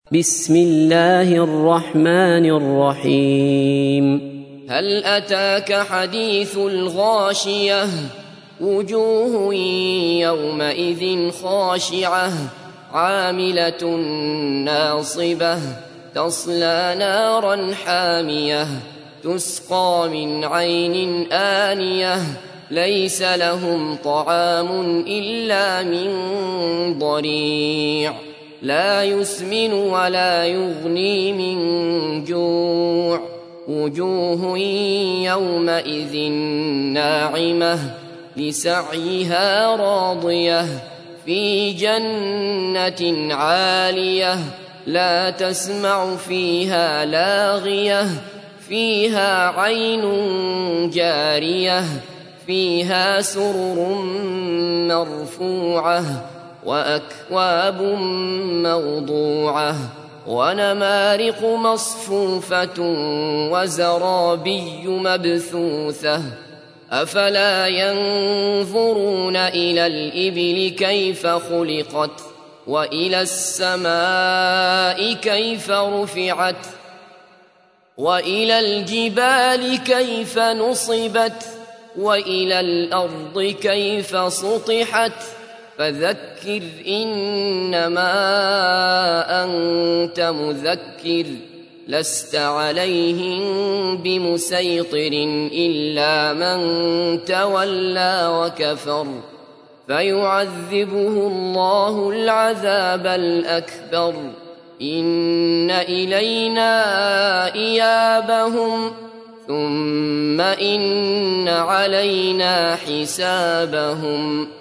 بسم الله الرحمن الرحيم. هل أتاك حديث الغاشية وجوه يومئذ خاشعة عاملة ناصبة تصلى نارا حامية تسقى من عين آنية ليس لهم طعام إلا من ضريع لا يسمن ولا يغني من جوع وجوه يومئذ ناعمة لسعيها راضية في جنة عالية لا تسمع فيها لاغية فيها عين جارية فيها سرر مرفوعة وأكواب موضوعة ونمارق مصفوفة وزرابي مبثوثة أفلا ينظرون إلى الإبل كيف خلقت وإلى السماء كيف رفعت وإلى الجبال كيف نصبت وإلى الأرض كيف سطحت فذكر إنما أنت مذكر لست عليهم بمسيطر إلا من تولى وكفر فيعذبه الله العذاب الأكبر إن إلينا إيابهم ثم إن علينا حسابهم